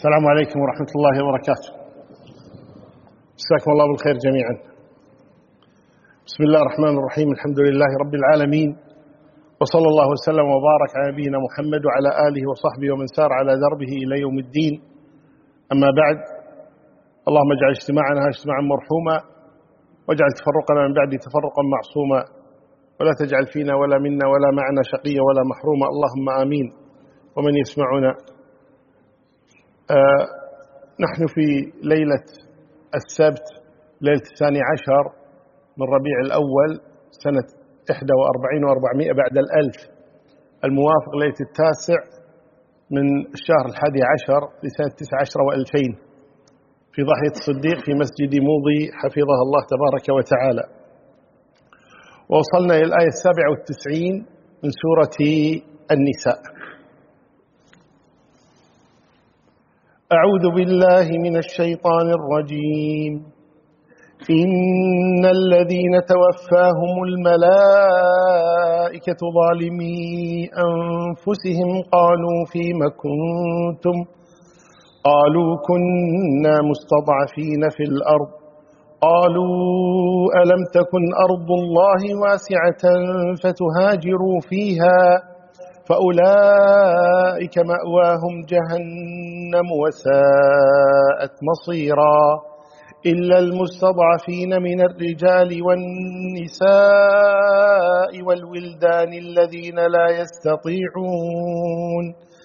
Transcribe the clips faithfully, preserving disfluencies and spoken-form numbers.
السلام عليكم ورحمة الله وبركاته. مساكم الله بالخير جميعا. بسم الله الرحمن الرحيم. الحمد لله رب العالمين، وصلى الله وسلم وبارك على نبينا محمد وعلى آله وصحبه ومن سار على دربه إلى يوم الدين. أما بعد، اللهم اجعل اجتماعنا اجتماعا مرحوما، واجعل تفرقنا من بعد تفرقا معصوما، ولا تجعل فينا ولا منا ولا معنا شقيا ولا محروما، اللهم آمين. ومن يسمعنا، آه نحن في ليلة السبت، ليلة الثاني عشر من ربيع الأول سنة إحدى وأربعين وأربعمائة بعد الألف، الموافق ليلة التاسع من الشهر الحادي عشر لسنة تسع عشر وألفين، في ضاحية الصديق في مسجد موضي حفظها الله تبارك وتعالى. ووصلنا إلى الآية السابعة والتسعين من سورة النساء. أعوذ بالله من الشيطان الرجيم. إن الذين توفاهم الملائكة ظالمي أنفسهم قالوا فيم كنتم قالوا كنا مستضعفين في الأرض قالوا ألم تكن أرض الله واسعة فتهاجروا فيها فأولئك مأواهم جهنم وساءت مصيرا إلا المستضعفين من الرجال والنساء والولدان الذين لا يستطيعون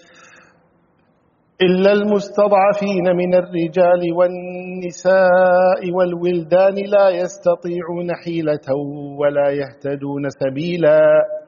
إلا المستضعفين من الرجال والنساء والولدان لا يستطيعون حيلة ولا يهتدون سبيلا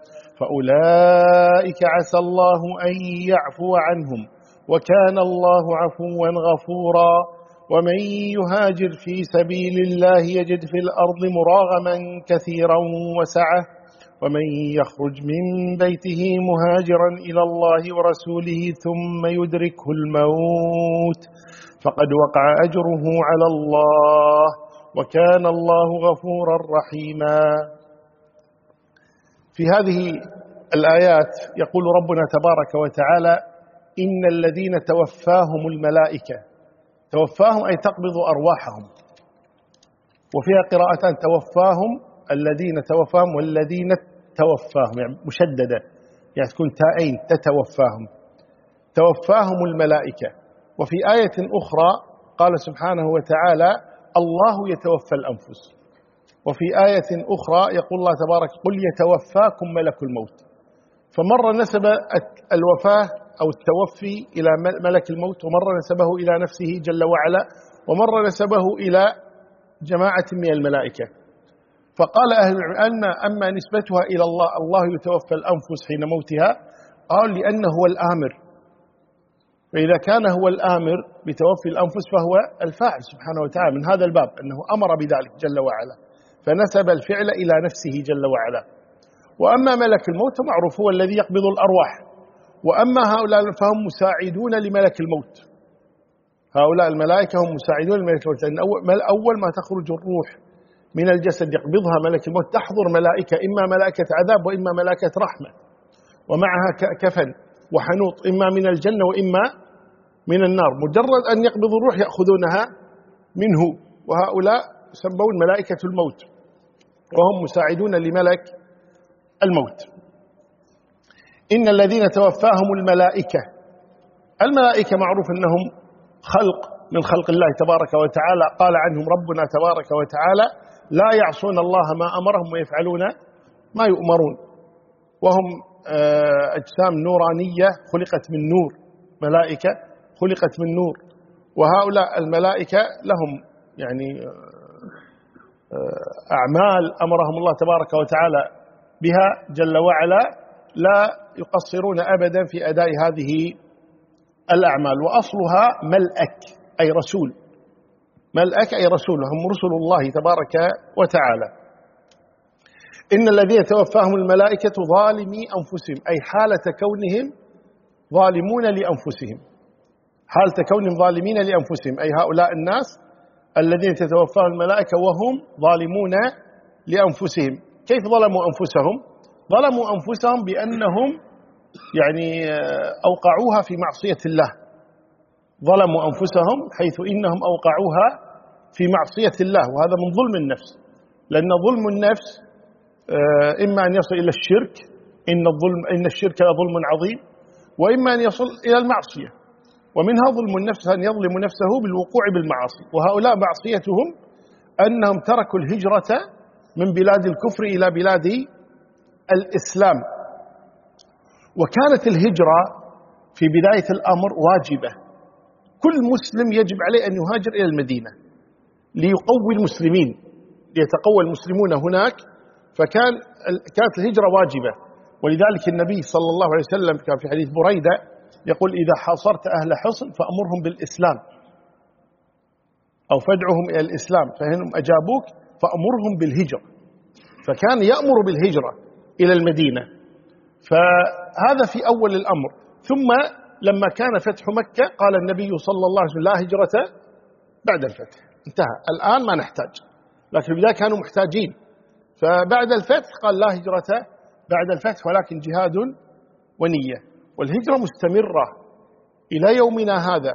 فأولئك عسى الله أن يعفو عنهم وكان الله عفوا غفورا. ومن يهاجر في سبيل الله يجد في الأرض مراغما كثيرا وسعة ومن يخرج من بيته مهاجرا إلى الله ورسوله ثم يدركه الموت فقد وقع أجره على الله وكان الله غفورا رحيما. في هذه الآيات يقول ربنا تبارك وتعالى: إن الذين توفاهم الملائكة، توفاهم أي تقبض أرواحهم، وفيها قراءتان: توفاهم الذين توفاهم والذين توفاهم، يعني مشددة، يعني تكون تائين، تتوفاهم، توفاهم الملائكة. وفي آية أخرى قال سبحانه وتعالى: الله يتوفى الأنفس. وفي آية أخرى يقول الله تبارك: قل يتوفاكم ملك الموت. فمرة نسب الوفاة أو التوفي إلى ملك الموت، ومرة نسبه إلى نفسه جل وعلا، ومرة نسبه إلى جماعة من الملائكة. فقال أهل العلم أن أما نسبتها إلى الله، الله يتوفى الأنفس حين موتها، قال لأنه هو الآمر، فإذا كان هو الآمر بتوفي الأنفس فهو الفاعل سبحانه وتعالى من هذا الباب، أنه أمر بذلك جل وعلا، فنسب الفعل إلى نفسه جل وعلا. وأما ملك الموت معروف هو الذي يقبض الأرواح، وأما هؤلاء فهم مساعدون لملك الموت. هؤلاء الملائكة هم مساعدون لملك الموت، لأن أول ما تخرج الروح من الجسد يقبضها ملك الموت تحضر ملائكة، إما ملائكة عذاب وإما ملائكة رحمة، ومعها كفن وحنوط، إما من الجنة وإما من النار. مجرد أن يقبض الروح يأخذونها منه، وهؤلاء يسمون ملائكة الموت، وهم مساعدون لملك الموت. إن الذين توفاهم الملائكة، الملائكة معروف أنهم خلق من خلق الله تبارك وتعالى، قال عنهم ربنا تبارك وتعالى: لا يعصون الله ما أمرهم ويفعلون ما يؤمرون. وهم أجسام نورانية خلقت من نور، ملائكة خلقت من نور. وهؤلاء الملائكة لهم يعني أعمال أمرهم الله تبارك وتعالى بها جل وعلا، لا يقصرون أبدا في أداء هذه الأعمال. وأصلها ملأك أي رسول، ملأك أي رسول، هم رسل الله تبارك وتعالى. إن الذين توفاهم الملائكة ظالمي أنفسهم، أي حالة كونهم ظالمون لأنفسهم، حالة كونهم ظالمين لأنفسهم، أي هؤلاء الناس الذين تتوفاهم الملائكة وهم ظالمون لأنفسهم. كيف ظلموا أنفسهم؟ ظلموا أنفسهم بأنهم يعني أوقعوها في معصية الله، ظلموا أنفسهم حيث إنهم أوقعوها في معصية الله، وهذا من ظلم النفس، لأن ظلم النفس إما أن يصل إلى الشرك، إن الظلم إن الشرك لظلم عظيم، وإما أن يصل إلى المعصية، ومنها ظلم النفس أن يظلم نفسه بالوقوع بالمعاصي. وهؤلاء معصيتهم أنهم تركوا الهجرة من بلاد الكفر إلى بلاد الإسلام. وكانت الهجرة في بداية الأمر واجبة، كل مسلم يجب عليه أن يهاجر إلى المدينة ليقوي المسلمين، ليتقوى المسلمون هناك، فكان كانت الهجرة واجبة. ولذلك النبي صلى الله عليه وسلم كان في حديث بريدة يقول: إذا حاصرت أهل حصن فأمرهم بالإسلام، أو فادعهم إلى الإسلام، فإنهم أجابوك فأمرهم بالهجرة. فكان يأمر بالهجرة إلى المدينة، فهذا في أول الأمر. ثم لما كان فتح مكة قال النبي صلى الله عليه وسلم: لا هجرة بعد الفتح، انتهى، الآن ما نحتاج. لكن في البداية كانوا محتاجين، فبعد الفتح قال: لا هجرة بعد الفتح ولكن جهاد ونية. والهجرة مستمرة إلى يومنا هذا،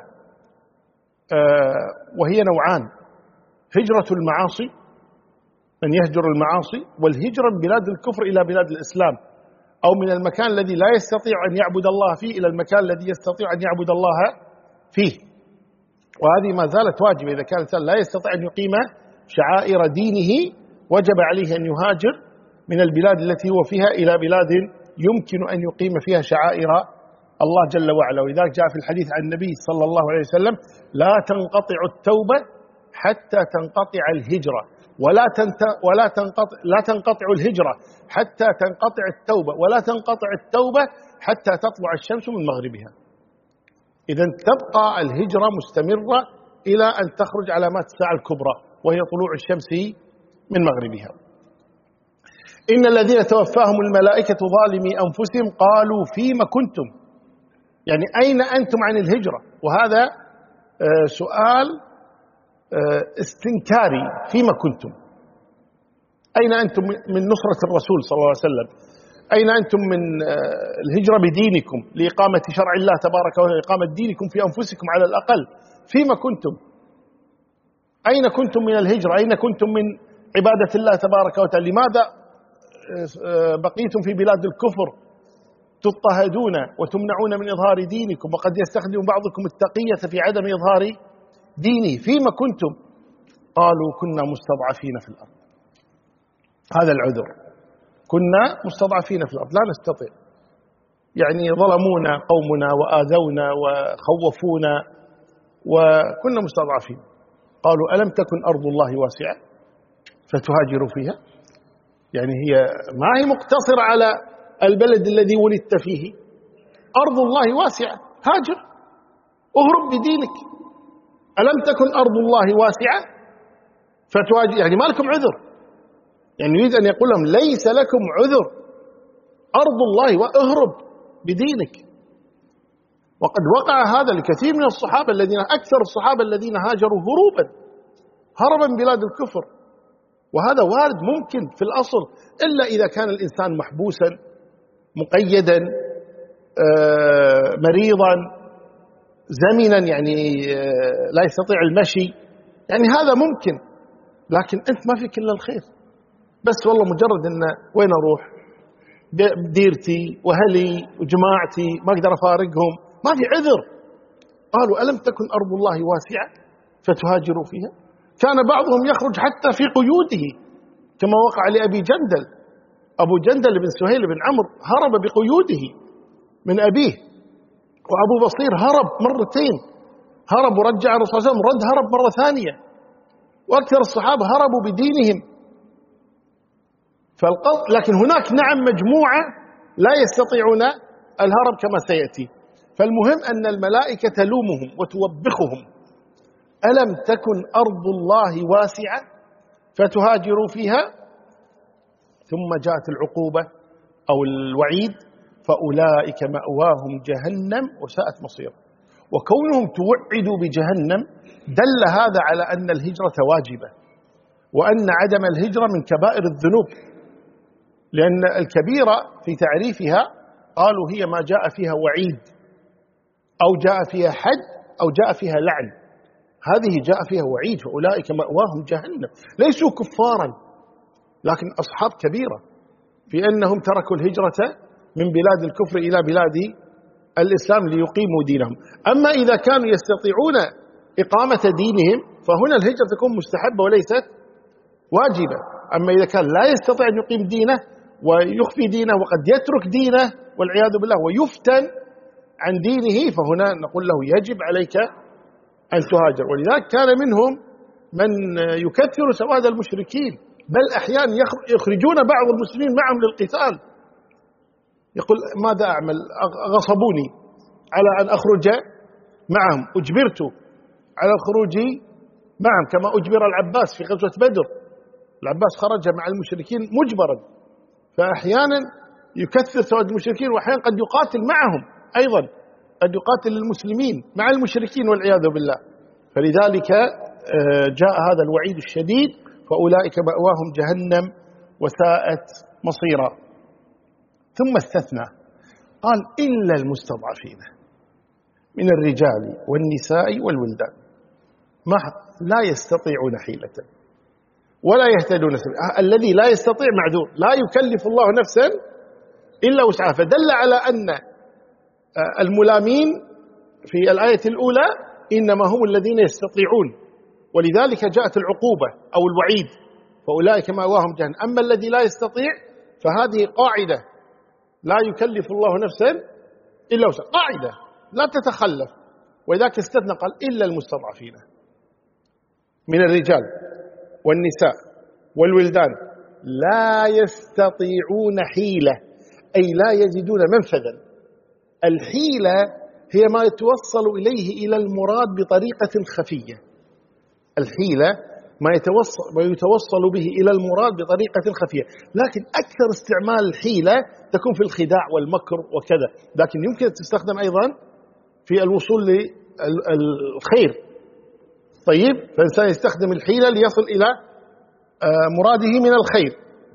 وهي نوعان: هجرة المعاصي، من يهجر المعاصي، والهجرة من بلاد الكفر إلى بلاد الإسلام، أو من المكان الذي لا يستطيع أن يعبد الله فيه إلى المكان الذي يستطيع أن يعبد الله فيه. وهذه ما زالت واجبة. إذا كان الإنسان لا يستطيع أن يقيم شعائر دينه وجب عليه أن يهاجر من البلاد التي هو فيها إلى بلاد يمكن أن يقيم فيها شعائر الله جل وعلا. ولذلك جاء في الحديث عن النبي صلى الله عليه وسلم: لا تنقطع التوبة حتى تنقطع الهجرة، ولا ولا تنقطع لا تنقطع الهجرة حتى تنقطع التوبة، ولا تنقطع التوبة حتى تطلع الشمس من مغربها. إذن تبقى الهجرة مستمرة إلى أن تخرج علامات الساعة الكبرى، وهي طلوع الشمس من مغربها. إن الذين توفاهم الملائكة ظالمي أنفسهم قالوا: فيما كنتم؟ يعني أين أنتم عن الهجرة؟ وهذا سؤال استنكاري: فيما كنتم؟ أين أنتم من نصرة الرسول صلى الله عليه وسلم؟ أين أنتم من الهجرة بدينكم لإقامة شرع الله تبارك وتعالى، إقامة دينكم في أنفسكم على الأقل؟ فيما كنتم؟ أين كنتم من الهجرة؟ أين كنتم من عبادة الله تبارك وتعالى؟ لماذا بقيتم في بلاد الكفر تضطهدون وتمنعون من إظهار دينكم، وقد يستخدم بعضكم التقية في عدم إظهار دينه؟ فيما كنتم؟ قالوا: كنا مستضعفين في الأرض. هذا العذر، كنا مستضعفين في الأرض، لا نستطيع، يعني ظلمونا قومنا وآذونا وخوفونا وكنا مستضعفين. قالوا: ألم تكن أرض الله واسعة فتهاجروا فيها؟ يعني هي ما هي مقتصرة على البلد الذي ولدت فيه، أرض الله واسعة، هاجر، اهرب بدينك. ألم تكن أرض الله واسعة فتهاجر، يعني ما لكم عذر، يعني يريد أن يقول لهم ليس لكم عذر، أرض الله واهرب بدينك. وقد وقع هذا لكثير من الصحابة الذين أكثر الصحابة الذين هاجروا هروبا، هربا من بلاد الكفر. وهذا وارد ممكن في الأصل، إلا إذا كان الإنسان محبوسا مقيدا مريضا زمنا، يعني لا يستطيع المشي، يعني هذا ممكن. لكن أنت ما فيك إلا الخير، بس والله مجرد أن وين أروح، ديرتي وهلي وجماعتي ما أقدر أفارقهم، ما في عذر. قالوا: ألم تكن أرض الله واسعة فتهاجروا فيها؟ كان بعضهم يخرج حتى في قيوده، كما وقع لأبي جندل. أبو جندل بن سهيل بن عمرو هرب بقيوده من أبيه، وأبو بصير هرب مرتين، هرب ورجع الرسول صلى الله عليه وسلم، رد هرب مرة ثانية، وأكثر الصحابة هربوا بدينهم. لكن هناك نعم مجموعة لا يستطيعون الهرب كما سيأتي. فالمهم أن الملائكة تلومهم وتوبخهم: ألم تكن أرض الله واسعة فتهاجروا فيها؟ ثم جاءت العقوبة أو الوعيد: فأولئك مأواهم جهنم وساءت مصيرا. وكونهم توعدوا بجهنم دل هذا على أن الهجرة واجبة، وأن عدم الهجرة من كبائر الذنوب، لأن الكبيرة في تعريفها قالوا هي ما جاء فيها وعيد، أو جاء فيها حد، أو جاء فيها لعن، هذه جاء فيها وعيد، فأولئك مأواهم جهنم. ليسوا كفارا لكن أصحاب كبيرة في أنهم تركوا الهجرة من بلاد الكفر إلى بلاد الإسلام ليقيموا دينهم. أما إذا كانوا يستطيعون إقامة دينهم فهنا الهجرة تكون مستحبة وليست واجبة. أما إذا كان لا يستطيع أن يقيم دينه ويخفي دينه وقد يترك دينه والعياذ بالله ويفتن عن دينه، فهنا نقول له يجب عليك أن تهاجر. ولذلك كان منهم من يكثر سواد المشركين، بل أحيانا يخرجون بعض المسلمين معهم للقتال. يقول ماذا أعمل؟ غصبوني على أن أخرج معهم، أجبرت على الخروج معهم، كما أجبر العباس في غزوة بدر. العباس خرج مع المشركين مجبرا، فأحيانا يكثر سواد المشركين، وأحيانا قد يقاتل معهم أيضا، قد يقاتل المسلمين مع المشركين والعياذ بالله. فلذلك جاء هذا الوعيد الشديد، فأولئك مأواهم جهنم وساءت مصيرا. ثم استثنى قال إلا المستضعفين من الرجال والنساء والولدان ما لا يستطيعون حيلة ولا يهتدون سبيلا. الذي لا يستطيع معذور، لا يكلف الله نفسا إلا وسعها. فدل على أن الملامين في الآية الأولى إنما هم الذين يستطيعون، ولذلك جاءت العقوبة أو الوعيد، فأولئك مأواهم جهنم. أما الذي لا يستطيع فهذه قاعدة، لا يكلف الله نفسا إلا وسعها، قاعدة لا تتخلف. وذاك استثنى قال إلا المستضعفين من الرجال والنساء والولدان لا يستطيعون حيلة، أي لا يجدون منفذا. الحيلة هي ما يتوصل إليه إلى المراد بطريقة خفية. الحيلة ما يتوصل, ما يتوصل به إلى المراد بطريقة خفية، لكن أكثر استعمال الحيلة تكون في الخداع والمكر وكذا، لكن يمكن تستخدم أيضا في الوصول للخير. طيب، فالإنسان يستخدم الحيلة ليصل إلى مراده من الخير.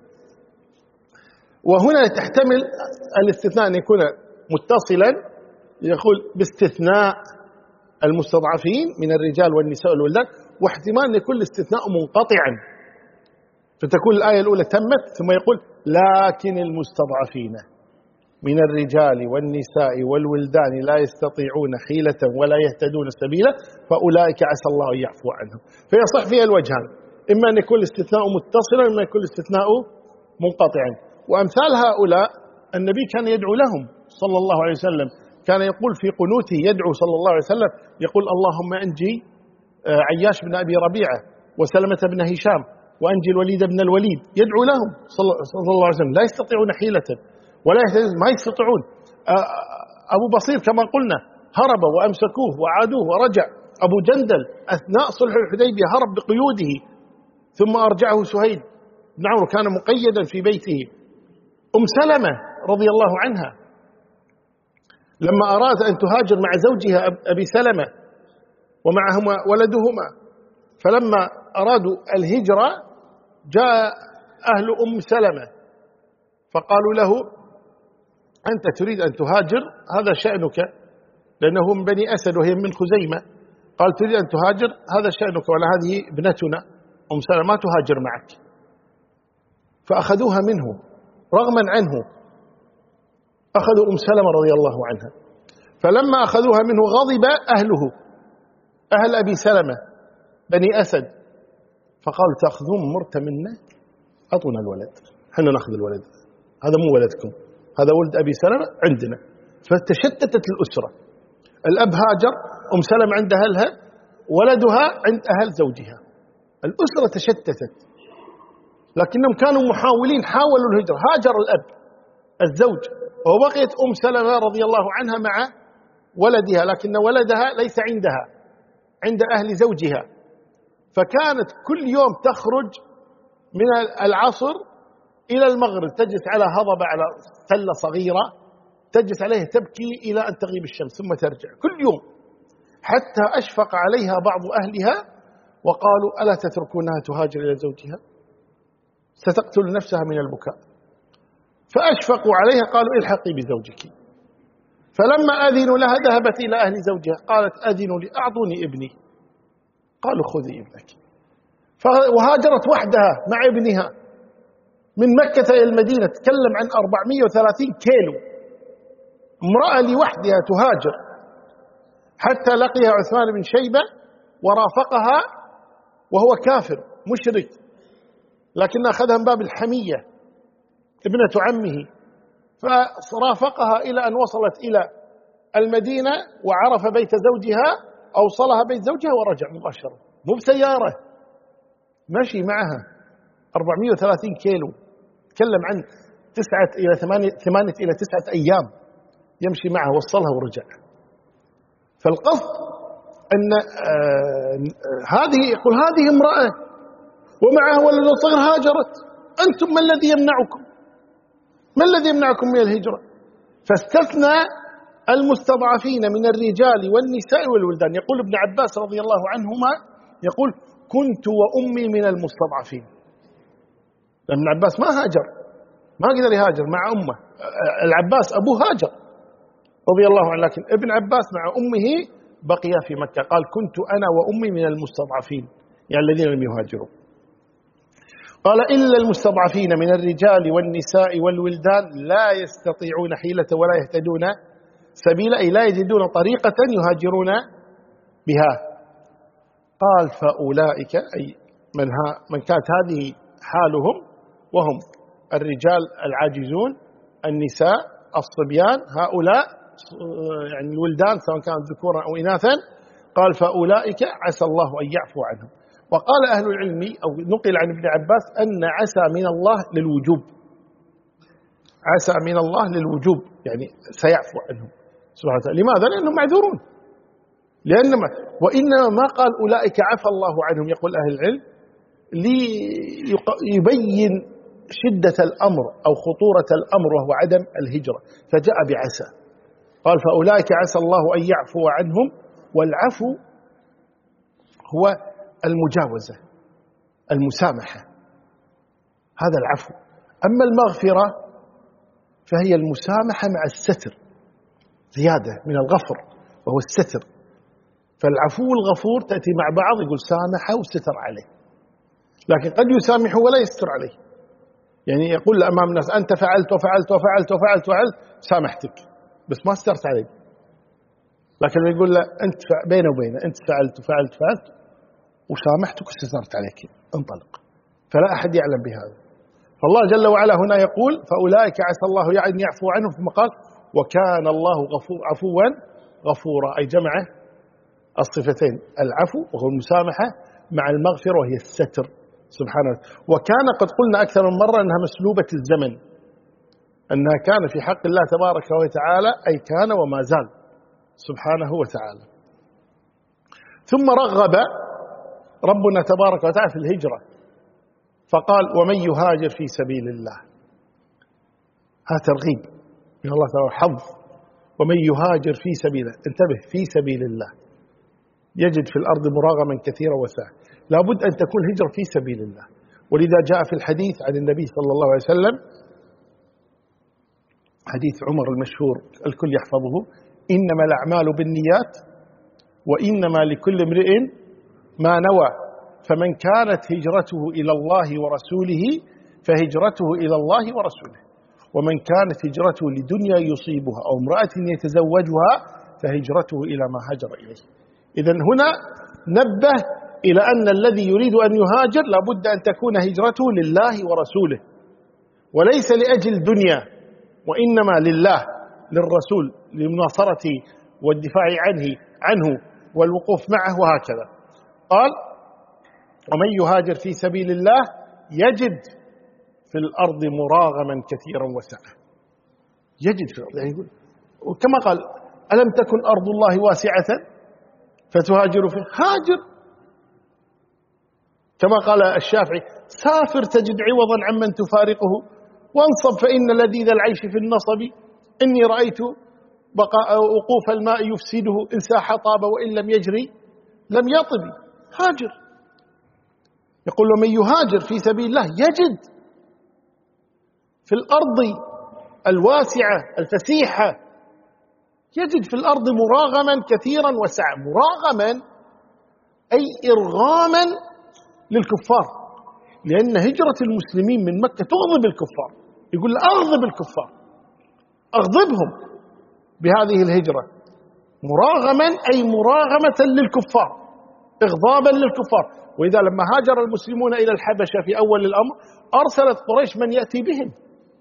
وهنا تحتمل الاستثناء أن يكون متصلا، يقول باستثناء المستضعفين من الرجال والنساء والولدان، واحتمال أن يكون الاستثناء منقطعا، فتكون الآية الأولى تمت ثم يقول لكن المستضعفين من الرجال والنساء والولدان لا يستطيعون حيلة ولا يهتدون سبيلا فأولئك عسى الله أن يعفو عنهم. فيصح فيها الوجهان، إما أن يكون الاستثناء متصلا، إما أن يكون الاستثناء منقطعا. وأمثال هؤلاء النبي كان يدعو لهم صلى الله عليه وسلم، كان يقول في قنوته يدعو صلى الله عليه وسلم، يقول اللهم أنجي عياش بن أبي ربيعة وسلمة بن هشام وأنجي الوليد بن الوليد، يدعو لهم صلى الله عليه وسلم، لا يستطيعون حيلة ولا يهتدون، ما يستطيعون. أبو بصير كما قلنا هرب وأمسكوه وعادوه ورجع. أبو جندل أثناء صلح الحديبية هرب بقيوده ثم أرجعه سهيل بن عمرو، كان مقيدا في بيته. أم سلمة رضي الله عنها لما أراد أن تهاجر مع زوجها أبي سلمة ومعهما ولدهما، فلما أرادوا الهجرة جاء أهل أم سلمة فقالوا له أنت تريد أن تهاجر، هذا شأنك، لأنه من بني أسد وهي من خزيمة. قال تريد أن تهاجر، هذا شأنك، ولا هذه ابنتنا أم سلمة ما تهاجر معك. فأخذوها منه رغما عنه، أخذوا أم سلمة رضي الله عنها. فلما أخذوها منه غضب أهله، أهل أبي سلمة بني أسد، فقالوا تأخذون مرت منا، أعطونا الولد، حنا نأخذ الولد، هذا مو ولدكم، هذا ولد أبي سلمة عندنا. فتشتتت الأسرة، الأب هاجر، أم سلمة عند أهلها، ولدها عند أهل زوجها، الأسرة تشتتت. لكنهم كانوا محاولين، حاولوا الهجرة، هاجر الأب الزوج وبقيت أم سلمة رضي الله عنها مع ولدها، لكن ولدها ليس عندها، عند أهل زوجها. فكانت كل يوم تخرج من العصر إلى المغرب، تجلس على هضبة، على تلة صغيرة تجلس عليها تبكي إلى أن تغيب الشمس ثم ترجع كل يوم، حتى أشفق عليها بعض أهلها وقالوا ألا تتركونها تهاجر إلى زوجها، ستقتل نفسها من البكاء. فأشفقوا عليها قالوا الحقي بزوجك. فلما أذنوا لها ذهبت إلى أهل زوجها قالت أذنوا لي أعطوني ابني، قالوا خذي ابنك. وهاجرت وحدها مع ابنها من مكة إلى المدينة، تكلم عن أربعمائة وثلاثين كيلو، امرأة لوحدها تهاجر، حتى لقيها عثمان بن شيبة ورافقها وهو كافر مشرك، لكن أخذها من باب الحمية، ابنة عمه، فرافقها إلى أن وصلت إلى المدينة وعرف بيت زوجها، أوصلها بيت زوجها ورجع مباشرة، مو بسيارة، مشي معها أربعمائة وثلاثين كيلو، تكلم عن تسعة إلى ثمانية, ثمانية إلى تسعة أيام يمشي معها، وصلها ورجع. فالقصد أن آه هذه يقول هذه امرأة ومعها ولد صغير هاجرت، أنتم ما الذي يمنعكم؟ ما الذي يمنعكم من الهجرة؟ فاستثنى المستضعفين من الرجال والنساء والولدان. يقول ابن عباس رضي الله عنهما يقول كنت وأمي من المستضعفين. ابن عباس ما هاجر، ما قدر يهاجر مع أمه، العباس أبوه هاجر رضي الله عنه، لكن ابن عباس مع أمه بقي في مكة. قال كنت أنا وأمي من المستضعفين، يعني الذين لم يهاجروا. قال إلا المستضعفين من الرجال والنساء والولدان لا يستطيعون حيلة ولا يهتدون سبيلا، أي لا يجدون طريقة يهاجرون بها. قال فأولئك، أي من, ها من كانت هذه حالهم، وهم الرجال العاجزون، النساء، الصبيان، هؤلاء يعني الولدان سواء كانت ذكورا أو إناثا. قال فأولئك عسى الله أن يعفو عنهم. وقال أهل العلم أو نقل عن ابن عباس أن عسى من الله للوجوب، عسى من الله للوجوب، يعني سيعفو عنهم سبحانه وتعالى. لماذا؟ لأنهم معذورون، لأنما وإنما ما قال أولئك عفى الله عنهم، يقول أهل العلم ليبين شدة الأمر أو خطورة الأمر وهو عدم الهجرة، فجاء بعسى. قال فأولئك عسى الله أن يعفو عنهم. والعفو هو المجاوزة، المسامحة، هذا العفو. أما المغفرة فهي المسامحة مع الستر، زيادة من الغفر وهو الستر. فالعفو الغفور تأتي مع بعض، يقول سامحه وستر عليه، لكن قد يسامحه ولا يستر عليه، يعني يقول أمام الناس أنت فعلت وفعلت وفعلت وفعلت وفعلت سامحتك بس ما سترت عليه، لكن يقول له أنت بينه وبينه أنت فعلت وفعلت وفعلت وسامحتك وسترت عليك، انطلق. فلا أحد يعلم بهذا. فالله جل وعلا هنا يقول فأولئك عسى الله أن يعفو عنهم، ثم قال وكان الله غفور عفوا غفورا، أي جمع الصفتين، العفو وهو المسامحة مع المغفرة وهي الستر سبحانه. وكان قد قلنا أكثر من مرة أنها مسلوبة الزمن، أنها كان في حق الله تبارك وتعالى، أي كان وما زال سبحانه وتعالى. ثم رغب ربنا تبارك وتعالى في الهجرة، فقال ومن يهاجر في سبيل الله، هذا ترغيب من الله تعالى، حظ. ومن يهاجر في سبيله، انتبه، في سبيل الله، يجد في الأرض مراغما كثيرا وسعة، لابد أن تكون الهجرة في سبيل الله. ولذا جاء في الحديث عن النبي صلى الله عليه وسلم، حديث عمر المشهور الكل يحفظه، إنما الأعمال بالنيات وإنما لكل امرئ ما نوى، فمن كانت هجرته إلى الله ورسوله فهجرته إلى الله ورسوله، ومن كانت هجرته لدنيا يصيبها أو امرأة يتزوجها فهجرته إلى ما هاجر إليه. إذن هنا نبه إلى أن الذي يريد أن يهاجر لابد أن تكون هجرته لله ورسوله، وليس لأجل دنيا، وإنما لله، للرسول، للمناصرة والدفاع عنه عنه والوقوف معه، وهكذا. قال ومن يهاجر في سبيل الله يجد في الأرض مراغما كثيرا وسعة، يجد في الأرض، يعني يقول وكما قال ألم تكن أرض الله واسعة فتهاجر فيها، هاجر. كما قال الشافعي سافر تجد عوضا عمن تفارقه، وانصب فإن لذيذ العيش في النصب، إني رأيت بقاء وقوف الماء يفسده، إن ساح طاب وإن لم يجري لم يطب. هاجر. يقول ومن يهاجر في سبيل الله يجد في الأرض الواسعة الفسيحة يجد في الأرض مراغما كثيرا وسعة. مراغما أي إرغاما للكفار، لأن هجرة المسلمين من مكة تغضب الكفار. يقول أغضب الكفار، أغضبهم بهذه الهجرة. مراغما أي مراغمة للكفار، إغضابا للكفار. وإذا لما هاجر المسلمون إلى الحبشة في أول الأمر أرسلت قريش من يأتي بهم،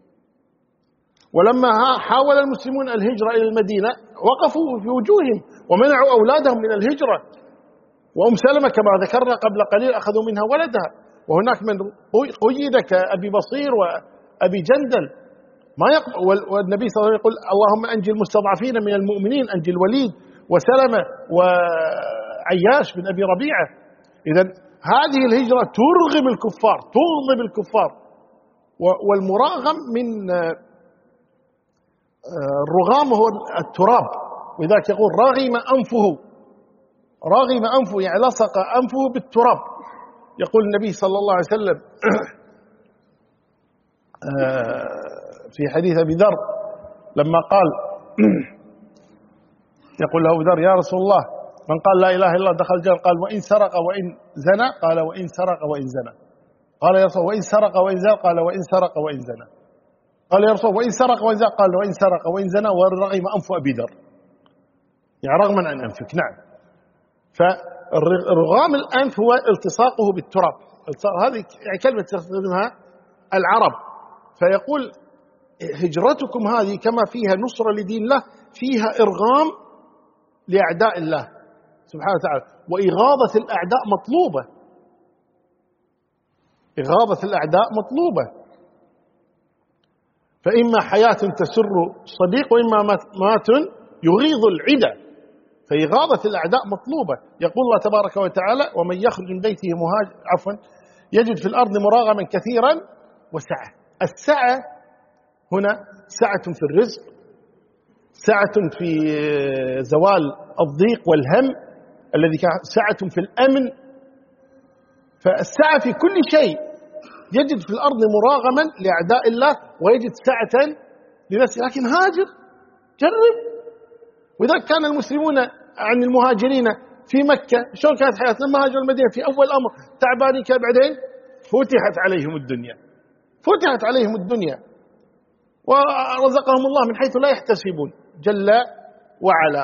ولما حاول المسلمون الهجرة إلى المدينة وقفوا في وجوههم ومنعوا أولادهم من الهجرة. وأم سلمة كما ذكرنا قبل قليل أخذوا منها ولدها، وهناك من قيد كأبي بصير وأبي جندل ما يقبل. والنبي صلى الله عليه وسلم يقول اللهم أنجي المستضعفين من المؤمنين، أنجي الوليد وسلمة وعياش بن أبي ربيعة. إذن هذه الهجرة ترغم الكفار، تغضب الكفار. والمراغم من الرغام هو التراب، ولذلك يقول رغم أنفه، رغم أنفه يعني لصق أنفه بالتراب. يقول النبي صلى الله عليه وسلم في حديث أبي ذر لما قال يقول له أبو ذر يا رسول الله من قال لا إله إلا الله دخل الجنة، قال وإن سرق وإن زنى، قال وإن سرق وإن زنى. قال يا رسول الله وإن سرق وإن زنى، قال وإن سرق وإن زنى. قال يا رسول الله وإن سرق وإن زنى، قال وإن سرق وإن زنى ورغم أنف أبي ذر، يعني رغما عن أنفك. نعم. فرغام الأنف هو التصاقه بالتراب، هذه يعني كلمة تستخدمها العرب. فيقول هجرتكم هذه كما فيها نصرة لدين الله فيها إرغام لأعداء الله سبحانه وتعالى، وإغاظة الأعداء مطلوبة، إغاظة الأعداء مطلوبة. فإما حياة تسر صديق وإما مات يغيظ العدى، فإغاظة الأعداء مطلوبة. يقول الله تبارك وتعالى ومن يخرج من بيته مهاجر عفوا يجد في الأرض مراغما كثيرا وسعة. السعة هنا سعة في الرزق، سعة في زوال الضيق والهم الذي كان، سعة في الأمن. فالسعة في كل شيء. يجد في الأرض مراغما لأعداء الله ويجد سعة لنفسه. لكن هاجر، جرب. وإذا كان المسلمون عن المهاجرين في مكة شلون كانت حياتهم؟ لما هاجروا المدينة في أول أمر تعبانين، بعدين فتحت عليهم الدنيا، فتحت عليهم الدنيا ورزقهم الله من حيث لا يحتسبون جل وعلا.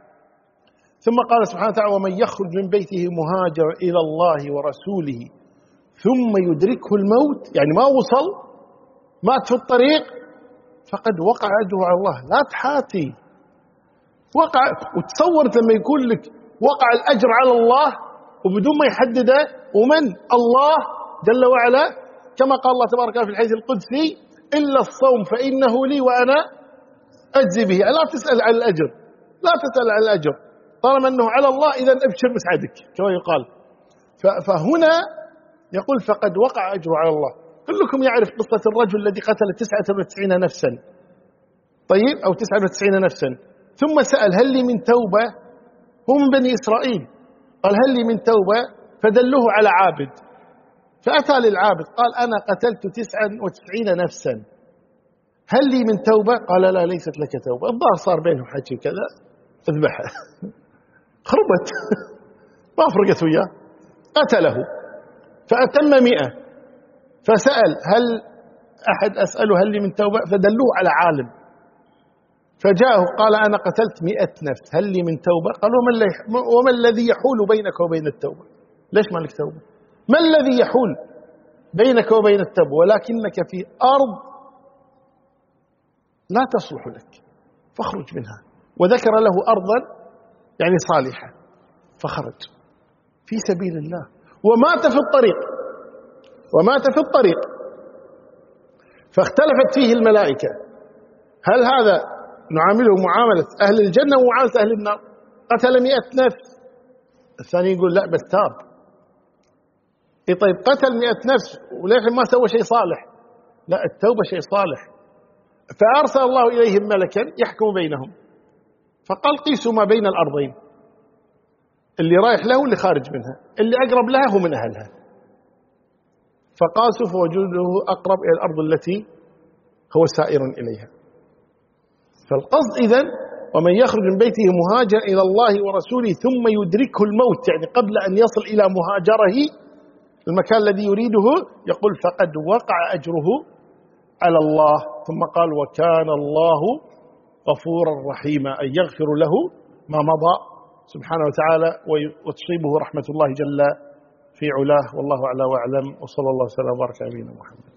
ثم قال سبحانه وتعالى ومن يخرج من بيته مهاجر إلى الله ورسوله ثم يدركه الموت، يعني ما وصل، مات في الطريق، فقد وقع أجره على الله. لا تحاتي، وقع. وتصورت لما يقول لك وقع الأجر على الله وبدون ما يحدده، ومن الله جل وعلا، كما قال الله تبارك وتعالى في الحديث القدسي إلا الصوم فإنه لي وأنا أجزي به. لا تسأل عن الأجر، لا تسأل عن الأجر، طالما أنه على الله إذا أبشر مسعدك كما يقال. فهنا يقول فقد وقع أجره على الله. كلكم يعرف قصة الرجل الذي قتل تسعة وتسعين نفسا، طيب، أو تسعة وتسعين نفسا، ثم سأل هل لي من توبة؟ هم بني إسرائيل، قال هل لي من توبة؟ فدلوه على عابد، فأتى للعابد قال أنا قتلت تسعة وتسعين نفسا، هل لي من توبة؟ قال لا ليست لك توبة. الظاهر صار بينهم حكي كذا، اذبحه. خربت ما فرقت وياه، قتله. فأتم مئة، فسأل هل أحد أسأله هل لي من توبة؟ فدلوه على عالم، فجاءه قال أنا قتلت مئة نفس، هل لي من توبة؟ قال وما الذي يحول بينك وبين التوبة؟ ليش ما لك توبة؟ ما الذي يحول بينك وبين التوبة؟ ولكنك في أرض لا تصلح لك فاخرج منها. وذكر له أرضا يعني صالحة، فخرج في سبيل الله ومات في الطريق، ومات في الطريق. فاختلفت فيه الملائكة، هل هذا نعامله معاملة أهل الجنة ومعاملة أهل النار؟ قتل مئة نفس، الثاني يقول لا بس تاب. إيه طيب قتل مئة نفس وليش ما سوى شيء صالح؟ لا، التوبة شيء صالح. فأرسل الله إليهم ملكا يحكم بينهم، فقال قيسوا ما بين الأرضين، اللي رايح له واللي خارج منها، اللي أقرب لها هو من أهلها. فقاسوا فوجوده أقرب إلى الأرض التي هو سائر إليها. فالقصد إذن ومن يخرج من بيته مهاجرا إلى الله ورسوله ثم يدركه الموت، يعني قبل أن يصل إلى مهاجره المكان الذي يريده، يقول فقد وقع أجره على الله. ثم قال وكان الله غفورا رحيما، أن يغفر له ما مضى سبحانه وتعالى وتصيبه رحمة الله جل في علاه. والله أعلى وأعلم، وصلى الله وسلم وبارك على نبينا محمد.